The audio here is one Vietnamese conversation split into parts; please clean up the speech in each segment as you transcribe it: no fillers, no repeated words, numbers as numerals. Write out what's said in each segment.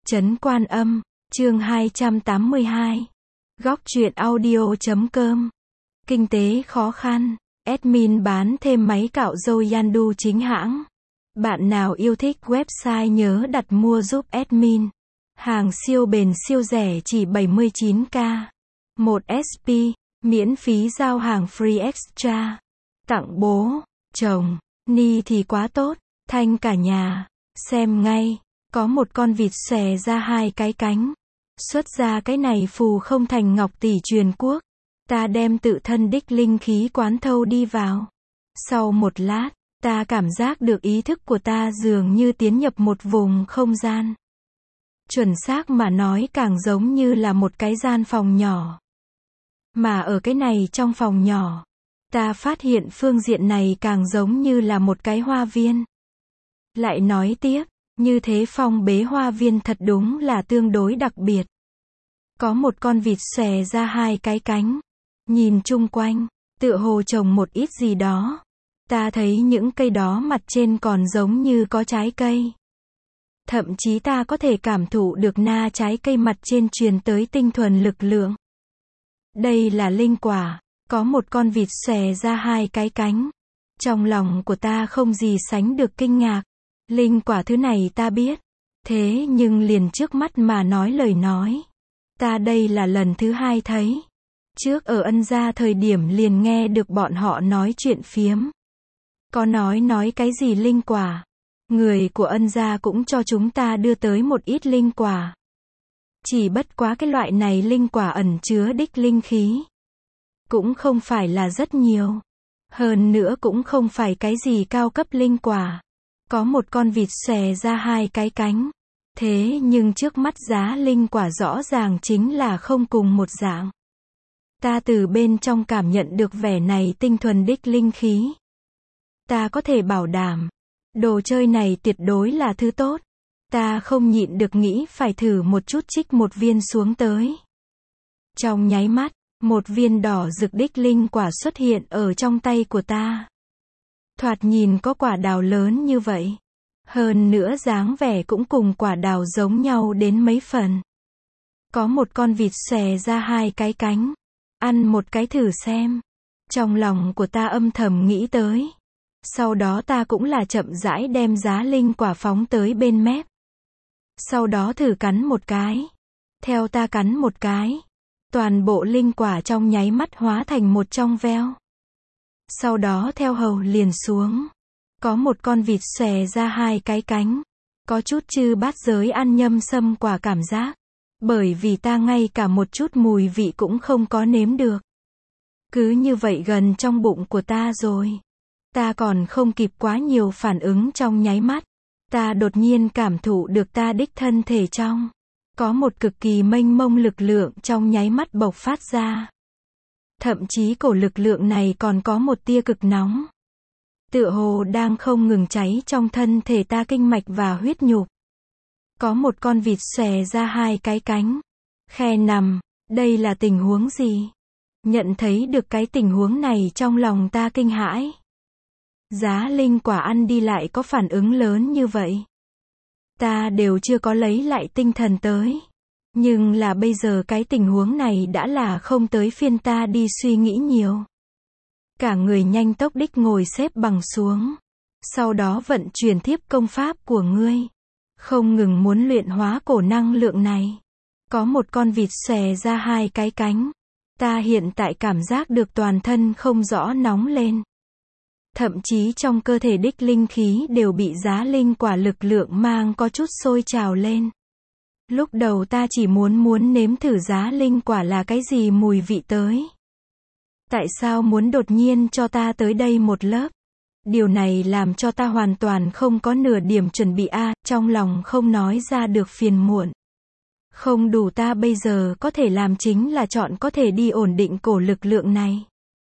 Trấn Quan Âm, chương 282. Góc truyện audio.com. Kinh tế khó khăn, admin bán thêm máy cạo râu Yandu chính hãng. Bạn nào yêu thích website nhớ đặt mua giúp admin. Hàng siêu bền siêu rẻ chỉ 79k. 1 SP, miễn phí giao hàng free extra. Tặng bố, chồng, Ni thì quá tốt, thanh cả nhà. Xem ngay, có một con vịt xòe ra hai cái cánh. Xuất ra cái này phù không thành ngọc tỷ truyền quốc. Ta đem tự thân đích linh khí quán thâu đi vào. Sau một lát, ta cảm giác được ý thức của ta dường như tiến nhập một vùng không gian. Chuẩn xác mà nói càng giống như là một cái gian phòng nhỏ. Mà ở cái này trong phòng nhỏ, ta phát hiện phương diện này càng giống như là một cái hoa viên. Lại nói tiếp, như thế phong bế hoa viên thật đúng là tương đối đặc biệt. Có một con vịt xòe ra hai cái cánh. Nhìn chung quanh, tựa hồ trồng một ít gì đó. Ta thấy những cây đó mặt trên còn giống như có trái cây. Thậm chí ta có thể cảm thụ được na trái cây mặt trên truyền tới tinh thuần lực lượng. Đây là linh quả, có một con vịt xòe ra hai cái cánh. Trong lòng của ta không gì sánh được kinh ngạc. Linh quả thứ này ta biết. Thế nhưng liền trước mắt mà nói lời nói. Ta đây là lần thứ hai thấy. Trước ở Ân gia thời điểm liền nghe được bọn họ nói chuyện phiếm. Có nói cái gì linh quả. Người của Ân gia cũng cho chúng ta đưa tới một ít linh quả. Chỉ bất quá cái loại này linh quả ẩn chứa đích linh khí. Cũng không phải là rất nhiều. Hơn nữa cũng không phải cái gì cao cấp linh quả. Có một con vịt xòe ra hai cái cánh. Thế nhưng trước mắt giá linh quả rõ ràng chính là không cùng một dạng. Ta từ bên trong cảm nhận được vẻ này tinh thuần đích linh khí. Ta có thể bảo đảm, đồ chơi này tuyệt đối là thứ tốt. Ta không nhịn được nghĩ phải thử một chút trích một viên xuống tới. Trong nháy mắt, một viên đỏ rực đích linh quả xuất hiện ở trong tay của ta. Thoạt nhìn có quả đào lớn như vậy. Hơn nữa dáng vẻ cũng cùng quả đào giống nhau đến mấy phần. Có một con vịt xòe ra hai cái cánh. Ăn một cái thử xem. Trong lòng của ta âm thầm nghĩ tới. Sau đó ta cũng là chậm rãi đem giá linh quả phóng tới bên mép. Sau đó thử cắn một cái. Theo ta cắn một cái. Toàn bộ linh quả trong nháy mắt hóa thành một trong veo. Sau đó theo hầu liền xuống. Có một con vịt xòe ra hai cái cánh. Có chút chư bát giới ăn nhâm sâm quả cảm giác. Bởi vì ta ngay cả một chút mùi vị cũng không có nếm được. Cứ như vậy gần trong bụng của ta rồi. Ta còn không kịp quá nhiều phản ứng trong nháy mắt. Ta đột nhiên cảm thụ được ta đích thân thể trong. Có một cực kỳ mênh mông lực lượng trong nháy mắt bộc phát ra. Thậm chí cổ lực lượng này còn có một tia cực nóng. Tựa hồ đang không ngừng cháy trong thân thể ta kinh mạch và huyết nhục. Có một con vịt xòe ra hai cái cánh. Khe nằm, đây là tình huống gì? Nhận thấy được cái tình huống này trong lòng ta kinh hãi. Giá linh quả ăn đi lại có phản ứng lớn như vậy. Ta đều chưa có lấy lại tinh thần tới. Nhưng là bây giờ cái tình huống này đã là không tới phiên ta đi suy nghĩ nhiều. Cả người nhanh tốc đích ngồi xếp bằng xuống. Sau đó vận chuyển thiếp công pháp của ngươi. Không ngừng muốn luyện hóa cổ năng lượng này. Có một con vịt xòe ra hai cái cánh. Ta hiện tại cảm giác được toàn thân không rõ nóng lên. Thậm chí trong cơ thể đích linh khí đều bị giá linh quả lực lượng mang có chút sôi trào lên. Lúc đầu ta chỉ muốn nếm thử giá linh quả là cái gì mùi vị tới. Tại sao muốn đột nhiên cho ta tới đây một lớp? Điều này làm cho ta hoàn toàn không có nửa điểm chuẩn bị trong lòng không nói ra được phiền muộn. Không đủ ta bây giờ có thể làm chính là chọn có thể đi ổn định cổ lực lượng này.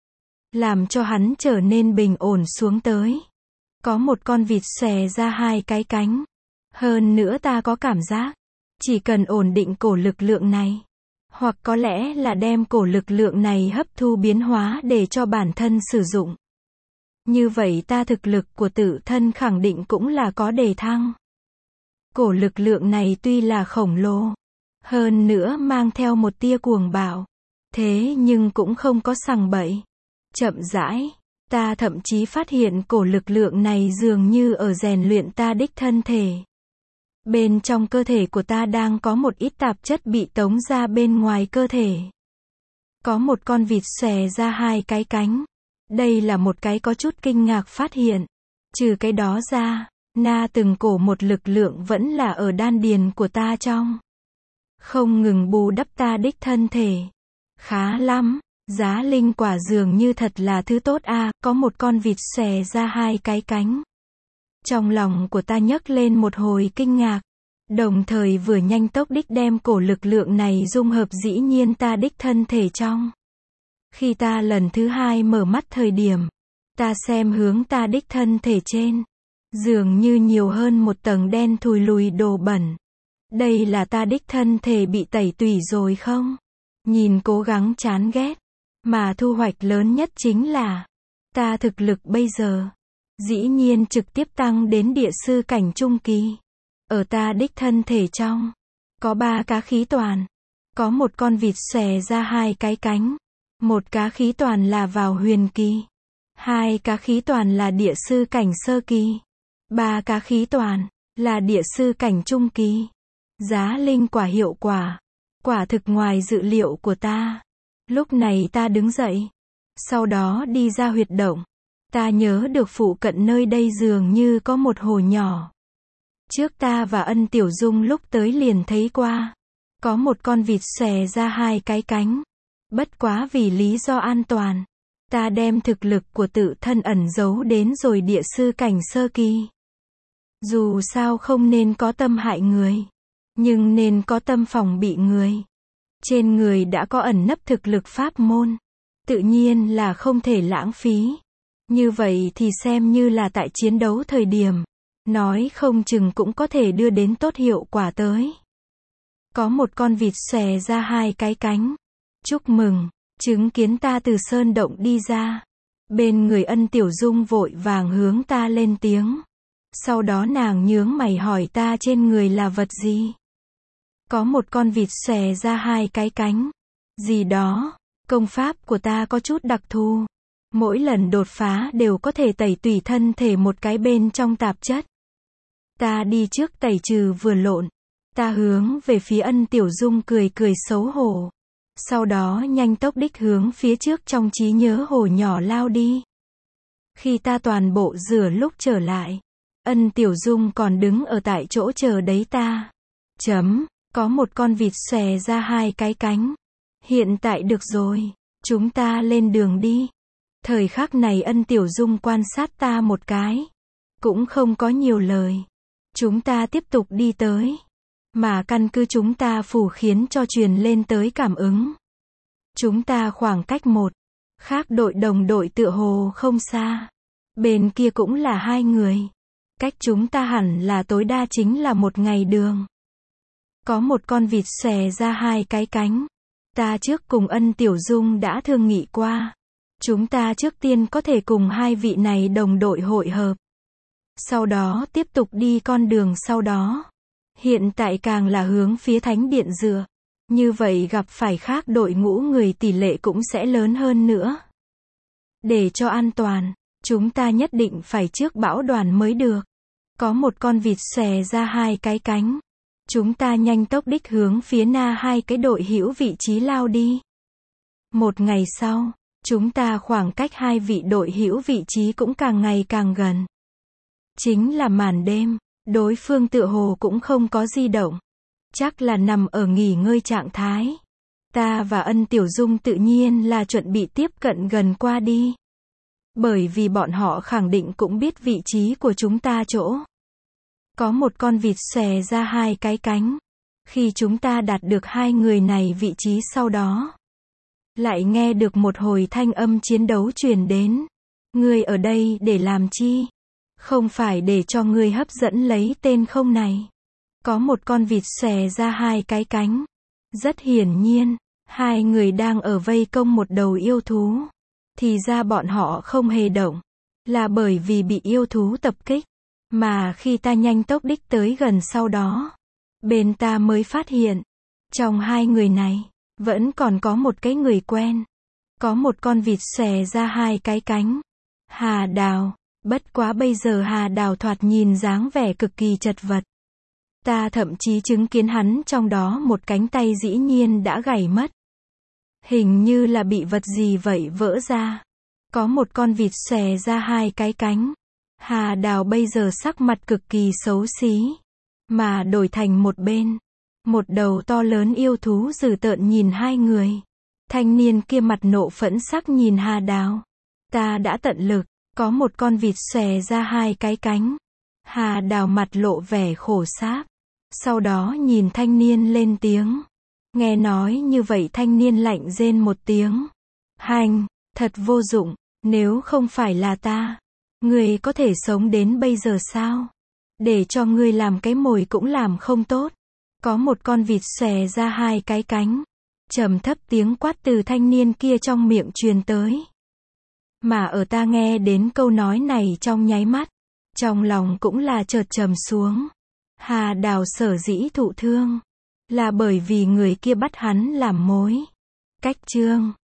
Làm cho hắn trở nên bình ổn xuống tới. Có một con vịt xòe ra hai cái cánh. Hơn nữa ta có cảm giác. Chỉ cần ổn định cổ lực lượng này. Hoặc có lẽ là đem cổ lực lượng này hấp thu biến hóa để cho bản thân sử dụng. Như vậy ta thực lực của tự thân khẳng định cũng là có đề thăng. Cổ lực lượng này tuy là khổng lồ, hơn nữa mang theo một tia cuồng bạo, thế nhưng cũng không có sằng bậy. Chậm rãi, ta thậm chí phát hiện cổ lực lượng này dường như ở rèn luyện ta đích thân thể. Bên trong cơ thể của ta đang có một ít tạp chất bị tống ra bên ngoài cơ thể. Có một con vịt xòe ra hai cái cánh. Đây là một cái có chút kinh ngạc phát hiện. Trừ cái đó ra, từng cổ một lực lượng vẫn là ở đan điền của ta trong. Không ngừng bù đắp ta đích thân thể. Khá lắm, giá linh quả dường như thật là thứ tốt a, có một con vịt xòe ra hai cái cánh. Trong lòng của ta nhấc lên một hồi kinh ngạc, đồng thời vừa nhanh tốc đích đem cổ lực lượng này dung hợp dĩ nhiên ta đích thân thể trong. Khi ta lần thứ hai mở mắt thời điểm, ta xem hướng ta đích thân thể trên, dường như nhiều hơn một tầng đen thùi lùi đồ bẩn. Đây là ta đích thân thể bị tẩy tủy rồi không? Nhìn cố gắng chán ghét, mà thu hoạch lớn nhất chính là, ta thực lực bây giờ, dĩ nhiên trực tiếp tăng đến địa sư cảnh trung kỳ. Ở ta đích thân thể trong, có 3 cá khí toàn, có một con vịt xòe ra hai cái cánh, một cá khí toàn là vào huyền kỳ, 2 cá khí toàn là địa sư cảnh sơ kỳ, 3 cá khí toàn là địa sư cảnh trung kỳ. Giá linh quả hiệu quả, quả thực ngoài dự liệu của ta. Lúc này ta đứng dậy, sau đó đi ra huyệt động. Ta nhớ được phụ cận nơi đây dường như có một hồ nhỏ. Trước ta và Ân Tiểu Dung lúc tới liền thấy qua. Có một con vịt xòe ra hai cái cánh. Bất quá vì lý do an toàn, ta đem thực lực của tự thân ẩn giấu đến rồi địa sư cảnh sơ kỳ. Dù sao không nên có tâm hại người, nhưng nên có tâm phòng bị người. Trên người đã có ẩn nấp thực lực pháp môn, tự nhiên là không thể lãng phí. Như vậy thì xem như là tại chiến đấu thời điểm, nói không chừng cũng có thể đưa đến tốt hiệu quả tới. Có một con vịt xòe ra hai cái cánh. Chúc mừng, chứng kiến ta từ sơn động đi ra. Bên người Ân Tiểu Dung vội vàng hướng ta lên tiếng. Sau đó nàng nhướng mày hỏi ta trên người là vật gì. Có một con vịt xòe ra hai cái cánh. Gì đó, công pháp của ta có chút đặc thù. Mỗi lần đột phá đều có thể tẩy tủy thân thể một cái bên trong tạp chất. Ta đi trước tẩy trừ vừa lộn. Ta hướng về phía Ân Tiểu Dung cười cười xấu hổ. Sau đó nhanh tốc đích hướng phía trước trong trí nhớ hồ nhỏ lao đi. Khi ta toàn bộ rửa lúc trở lại, Ân Tiểu Dung còn đứng ở tại chỗ chờ đấy ta. Có một con vịt xòe ra hai cái cánh. Hiện tại được rồi, chúng ta lên đường đi. Thời khắc này Ân Tiểu Dung quan sát ta một cái, cũng không có nhiều lời. Chúng ta tiếp tục đi tới, mà căn cứ chúng ta phù khiến cho truyền lên tới cảm ứng. Chúng ta khoảng cách một, khác đội đồng đội tựa hồ không xa. Bên kia cũng là 2 người. Cách chúng ta hẳn là tối đa chính là 1 ngày đường. Có một con vịt xòe ra hai cái cánh. Ta trước cùng Ân Tiểu Dung đã thương nghị qua. Chúng ta trước tiên có thể cùng 2 vị này đồng đội hội hợp. Sau đó tiếp tục đi con đường sau đó. Hiện tại càng là hướng phía Thánh Điện dựa. Như vậy gặp phải khác đội ngũ người tỷ lệ cũng sẽ lớn hơn nữa. Để cho an toàn, chúng ta nhất định phải trước bão đoàn mới được. Có một con vịt xòe ra hai cái cánh. Chúng ta nhanh tốc đích hướng phía 2 cái đội hữu vị trí lao đi. 1 ngày sau, chúng ta khoảng cách 2 vị đội hữu vị trí cũng càng ngày càng gần. Chính là màn đêm, đối phương tựa hồ cũng không có di động. Chắc là nằm ở nghỉ ngơi trạng thái. Ta và Ân Tiểu Dung tự nhiên là chuẩn bị tiếp cận gần qua đi. Bởi vì bọn họ khẳng định cũng biết vị trí của chúng ta chỗ. Có một con vịt xòe ra hai cái cánh. Khi chúng ta đạt được 2 người này vị trí sau đó, lại nghe được một hồi thanh âm chiến đấu truyền đến. Ngươi ở đây để làm chi? Không phải để cho ngươi hấp dẫn lấy tên không này. Có một con vịt xòe ra hai cái cánh. Rất hiển nhiên, 2 người đang ở vây công một đầu yêu thú. Thì ra bọn họ không hề động, là bởi vì bị yêu thú tập kích. Mà khi ta nhanh tốc đích tới gần sau đó, bên ta mới phát hiện, trong hai người này, vẫn còn có một cái người quen. Có một con vịt xòe ra hai cái cánh. Hà Đào. Bất quá bây giờ Hà Đào thoạt nhìn dáng vẻ cực kỳ chật vật. Ta thậm chí chứng kiến hắn trong đó một cánh tay dĩ nhiên đã gãy mất. Hình như là bị vật gì vậy vỡ ra. Có một con vịt xòe ra hai cái cánh. Hà Đào bây giờ sắc mặt cực kỳ xấu xí. Mà đổi thành một bên. Một đầu to lớn yêu thú dữ tợn nhìn hai người. Thanh niên kia mặt nộ phẫn sắc nhìn Hà Đào. Ta đã tận lực. Có một con vịt xòe ra hai cái cánh. Hà Đào mặt lộ vẻ khổ sáp. Sau đó nhìn thanh niên lên tiếng. Nghe nói như vậy thanh niên lạnh rên một tiếng. Hành, thật vô dụng, nếu không phải là ta, ngươi có thể sống đến bây giờ sao? Để cho ngươi làm cái mồi cũng làm không tốt. Có một con vịt xòe ra hai cái cánh. Trầm thấp tiếng quát từ thanh niên kia trong miệng truyền tới. Mà ở ta nghe đến câu nói này trong nháy mắt, trong lòng cũng là chợt trầm xuống. Hà Đào sở dĩ thụ thương, là bởi vì người kia bắt hắn làm mối. Cách chương